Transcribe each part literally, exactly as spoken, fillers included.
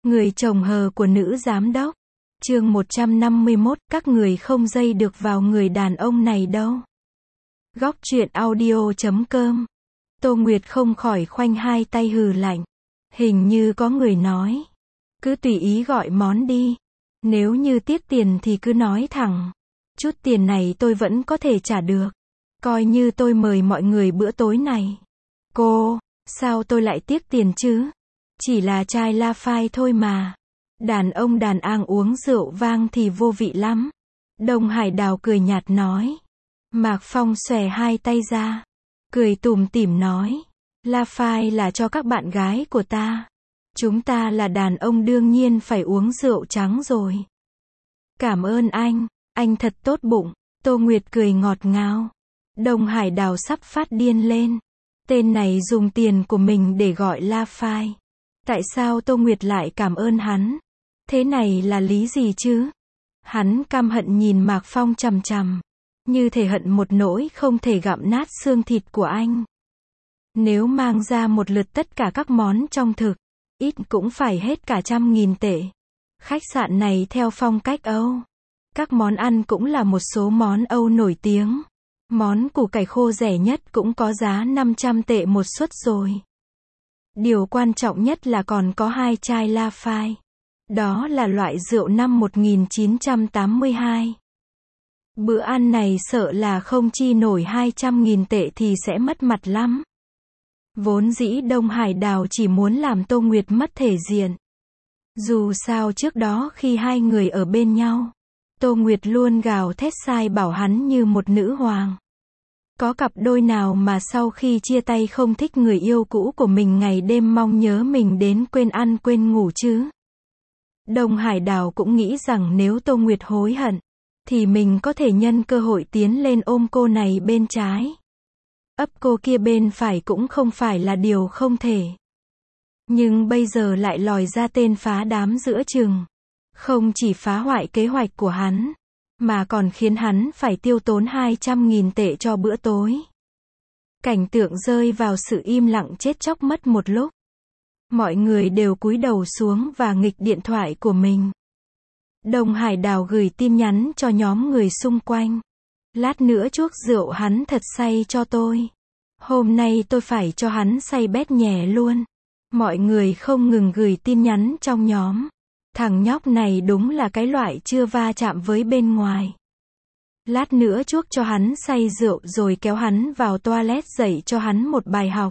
Người chồng hờ của nữ giám đốc. Chương một trăm năm mươi mốt, các người không dây được vào người đàn ông này đâu. Góc truyện audio chấm com. Tô Nguyệt không khỏi khoanh hai tay hừ lạnh. Hình như có người nói, cứ tùy ý gọi món đi. Nếu như tiếc tiền thì cứ nói thẳng. Chút tiền này tôi vẫn có thể trả được. Coi như tôi mời mọi người bữa tối này. Cô, sao tôi lại tiếc tiền chứ? Chỉ là chai La Phai thôi mà. Đàn ông đàn ang uống rượu vang thì vô vị lắm. Đông Hải Đào cười nhạt nói. Mạc Phong xòe hai tay ra, cười tủm tỉm nói. La Phai là cho các bạn gái của ta. Chúng ta là đàn ông đương nhiên phải uống rượu trắng rồi. Cảm ơn anh, anh thật tốt bụng. Tô Nguyệt cười ngọt ngào. Đông Hải Đào sắp phát điên lên. Tên này dùng tiền của mình để gọi La Phai. Tại sao Tô Nguyệt lại cảm ơn hắn? Thế này là lý gì chứ? Hắn căm hận nhìn Mạc Phong chằm chằm, như thể hận một nỗi không thể gặm nát xương thịt của anh. Nếu mang ra một lượt tất cả các món trong thực, ít cũng phải hết cả trăm nghìn tệ. Khách sạn này theo phong cách Âu. Các món ăn cũng là một số món Âu nổi tiếng. Món củ cải khô rẻ nhất cũng có giá năm trăm tệ một suất rồi. Điều quan trọng nhất là còn có hai chai La Phai. Đó là loại rượu năm một nghìn chín trăm tám mươi hai. Bữa ăn này sợ là không chi nổi hai trăm nghìn tệ thì sẽ mất mặt lắm. Vốn dĩ Đông Hải Đào chỉ muốn làm Tô Nguyệt mất thể diện. Dù sao trước đó khi hai người ở bên nhau, Tô Nguyệt luôn gào thét sai bảo hắn như một nữ hoàng. Có cặp đôi nào mà sau khi chia tay không thích người yêu cũ của mình ngày đêm mong nhớ mình đến quên ăn quên ngủ chứ? Đông Hải Đào cũng nghĩ rằng nếu Tô Nguyệt hối hận, thì mình có thể nhân cơ hội tiến lên ôm cô này bên trái. Ấp cô kia bên phải cũng không phải là điều không thể. Nhưng bây giờ lại lòi ra tên phá đám giữa chừng. Không chỉ phá hoại kế hoạch của hắn, mà còn khiến hắn phải tiêu tốn hai trăm nghìn tệ cho bữa tối. Cảnh tượng rơi vào sự im lặng chết chóc mất một lúc. Mọi người đều cúi đầu xuống và nghịch điện thoại của mình. Đông Hải Đào gửi tin nhắn cho nhóm người xung quanh. Lát nữa chuốc rượu hắn thật say cho tôi. Hôm nay tôi phải cho hắn say bét nhè luôn. Mọi người không ngừng gửi tin nhắn trong nhóm. Thằng nhóc này đúng là cái loại chưa va chạm với bên ngoài. Lát nữa chuốc cho hắn say rượu rồi kéo hắn vào toilet dạy cho hắn một bài học.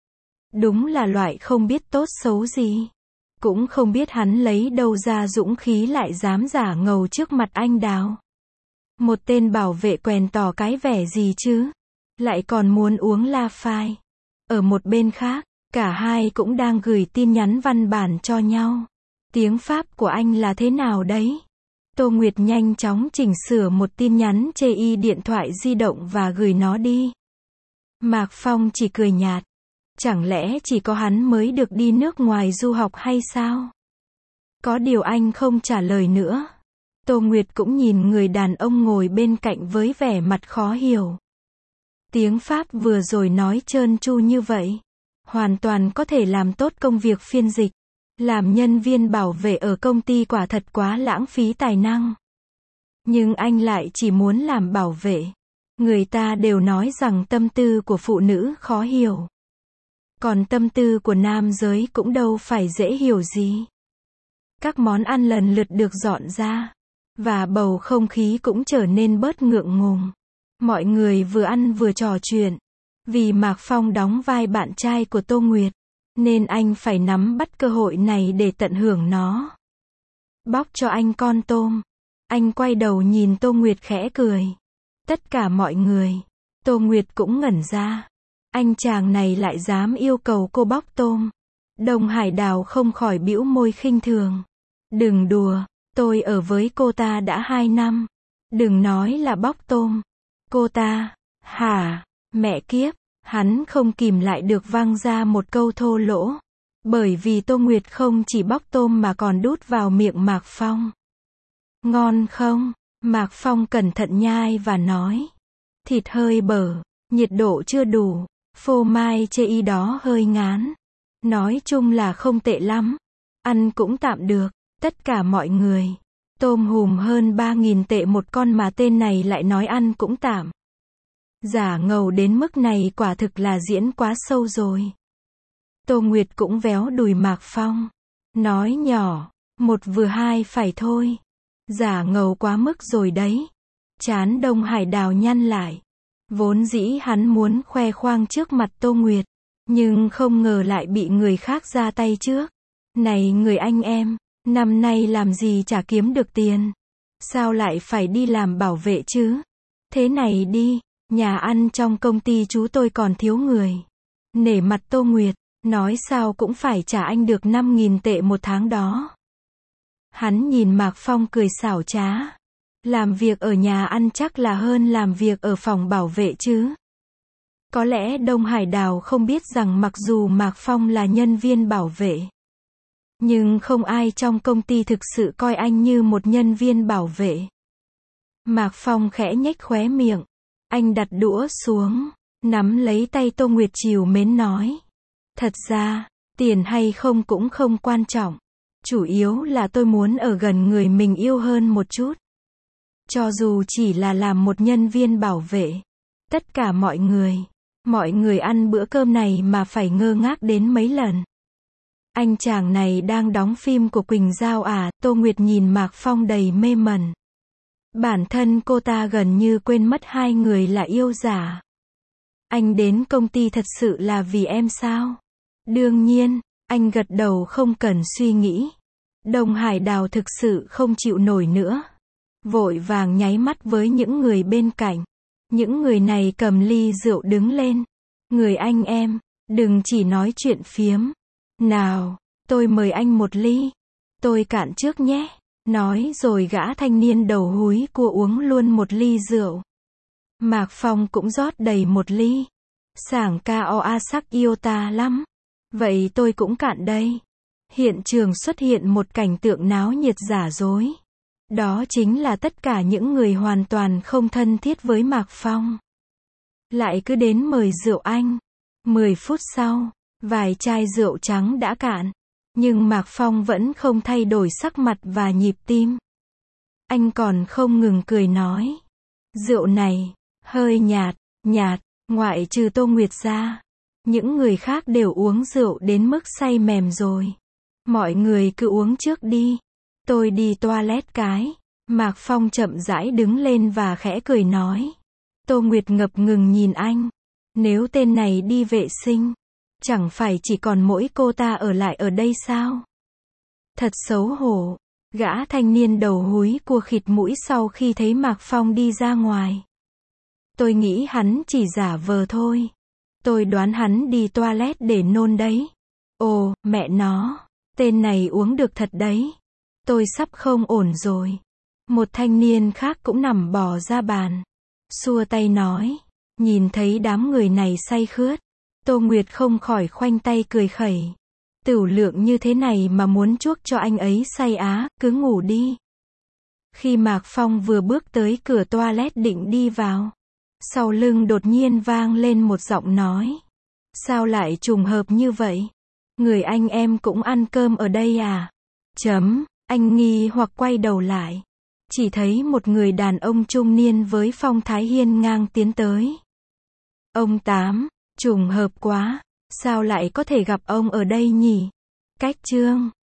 Đúng là loại không biết tốt xấu gì. Cũng không biết hắn lấy đâu ra dũng khí lại dám giả ngầu trước mặt anh Đào. Một tên bảo vệ quèn tỏ cái vẻ gì chứ? Lại còn muốn uống La Phai. Ở một bên khác, cả hai cũng đang gửi tin nhắn văn bản cho nhau. Tiếng Pháp của anh là thế nào đấy? Tô Nguyệt nhanh chóng chỉnh sửa một tin nhắn chê y điện thoại di động và gửi nó đi. Mạc Phong chỉ cười nhạt. Chẳng lẽ chỉ có hắn mới được đi nước ngoài du học hay sao? Có điều anh không trả lời nữa. Tô Nguyệt cũng nhìn người đàn ông ngồi bên cạnh với vẻ mặt khó hiểu. Tiếng Pháp vừa rồi nói trơn tru như vậy. Hoàn toàn có thể làm tốt công việc phiên dịch. Làm nhân viên bảo vệ ở công ty quả thật quá lãng phí tài năng. Nhưng anh lại chỉ muốn làm bảo vệ. Người ta đều nói rằng tâm tư của phụ nữ khó hiểu. Còn tâm tư của nam giới cũng đâu phải dễ hiểu gì. Các món ăn lần lượt được dọn ra. Và bầu không khí cũng trở nên bớt ngượng ngùng. Mọi người vừa ăn vừa trò chuyện. Vì Mạc Phong đóng vai bạn trai của Tô Nguyệt, nên anh phải nắm bắt cơ hội này để tận hưởng nó. Bóc cho anh con tôm. Anh quay đầu nhìn Tô Nguyệt khẽ cười. Tất cả mọi người. Tô Nguyệt cũng ngẩn ra. Anh chàng này lại dám yêu cầu cô bóc tôm. Đông Hải Đào không khỏi bĩu môi khinh thường. Đừng đùa, tôi ở với cô ta đã hai năm. Đừng nói là bóc tôm. Cô ta, hả, mẹ kiếp, hắn không kìm lại được văng ra một câu thô lỗ. Bởi vì Tô Nguyệt không chỉ bóc tôm mà còn đút vào miệng Mạc Phong. Ngon không? Mạc Phong cẩn thận nhai và nói. Thịt hơi bở, nhiệt độ chưa đủ. Phô mai chê y đó hơi ngán. Nói chung là không tệ lắm. Ăn cũng tạm được, tất cả mọi người. Tôm hùm hơn ba nghìn tệ một con mà tên này lại nói ăn cũng tạm. Giả ngầu đến mức này quả thực là diễn quá sâu rồi. Tô Nguyệt cũng véo đùi Mạc Phong. Nói nhỏ, một vừa hai phải thôi. Giả ngầu quá mức rồi đấy. Trán Đông Hải Đào nhăn lại. Vốn dĩ hắn muốn khoe khoang trước mặt Tô Nguyệt. Nhưng không ngờ lại bị người khác ra tay trước. Này người anh em, năm nay làm gì chả kiếm được tiền. Sao lại phải đi làm bảo vệ chứ? Thế này đi, nhà ăn trong công ty chú tôi còn thiếu người. Nể mặt Tô Nguyệt, nói sao cũng phải trả anh được năm nghìn tệ một tháng đó. Hắn nhìn Mạc Phong cười xảo trá. Làm việc ở nhà ăn chắc là hơn làm việc ở phòng bảo vệ chứ. Có lẽ Đông Hải Đào không biết rằng mặc dù Mạc Phong là nhân viên bảo vệ, nhưng không ai trong công ty thực sự coi anh như một nhân viên bảo vệ. Mạc Phong khẽ nhếch khóe miệng. Anh đặt đũa xuống, nắm lấy tay Tô Nguyệt trìu mến nói. Thật ra, tiền hay không cũng không quan trọng. Chủ yếu là tôi muốn ở gần người mình yêu hơn một chút. Cho dù chỉ là làm một nhân viên bảo vệ. Tất cả mọi người, mọi người ăn bữa cơm này mà phải ngơ ngác đến mấy lần. Anh chàng này đang đóng phim của Quỳnh Giao à? Tô Nguyệt nhìn Mạc Phong đầy mê mẩn. Bản thân cô ta gần như quên mất hai người là yêu giả. Anh đến công ty thật sự là vì em sao? Đương nhiên, anh gật đầu không cần suy nghĩ. Đông Hải Đào thực sự không chịu nổi nữa. Vội vàng nháy mắt với những người bên cạnh. Những người này cầm ly rượu đứng lên. Người anh em, đừng chỉ nói chuyện phiếm. Nào, tôi mời anh một ly. Tôi cạn trước nhé. Nói rồi gã thanh niên đầu húi cua uống luôn một ly rượu. Mạc Phong cũng rót đầy một ly. Sảng ca o a sắc yêu ta lắm. Vậy tôi cũng cạn đây. Hiện trường xuất hiện một cảnh tượng náo nhiệt giả dối. Đó chính là tất cả những người hoàn toàn không thân thiết với Mạc Phong. Lại cứ đến mời rượu anh. Mười phút sau, vài chai rượu trắng đã cạn. Nhưng Mạc Phong vẫn không thay đổi sắc mặt và nhịp tim. Anh còn không ngừng cười nói. Rượu này, hơi nhạt, nhạt, ngoại trừ Tô Nguyệt ra. Những người khác đều uống rượu đến mức say mềm rồi. Mọi người cứ uống trước đi. Tôi đi toilet cái. Mạc Phong chậm rãi đứng lên và khẽ cười nói. Tô Nguyệt ngập ngừng nhìn anh. Nếu tên này đi vệ sinh, chẳng phải chỉ còn mỗi cô ta ở lại ở đây sao? Thật xấu hổ. Gã thanh niên đầu húi cua khịt mũi sau khi thấy Mạc Phong đi ra ngoài. Tôi nghĩ hắn chỉ giả vờ thôi. Tôi đoán hắn đi toilet để nôn đấy. Ồ, mẹ nó. Tên này uống được thật đấy. Tôi sắp không ổn rồi. Một thanh niên khác cũng nằm bò ra bàn. Xua tay nói. Nhìn thấy đám người này say khướt. Tô Nguyệt không khỏi khoanh tay cười khẩy. Tửu lượng như thế này mà muốn chuốc cho anh ấy say á, cứ ngủ đi. Khi Mạc Phong vừa bước tới cửa toilet định đi vào, sau lưng đột nhiên vang lên một giọng nói. Sao lại trùng hợp như vậy? Người anh em cũng ăn cơm ở đây à? Chấm, anh nghi hoặc quay đầu lại. Chỉ thấy một người đàn ông trung niên với phong thái hiên ngang tiến tới. Ông Tám, trùng hợp quá, sao lại có thể gặp ông ở đây nhỉ? Cách chương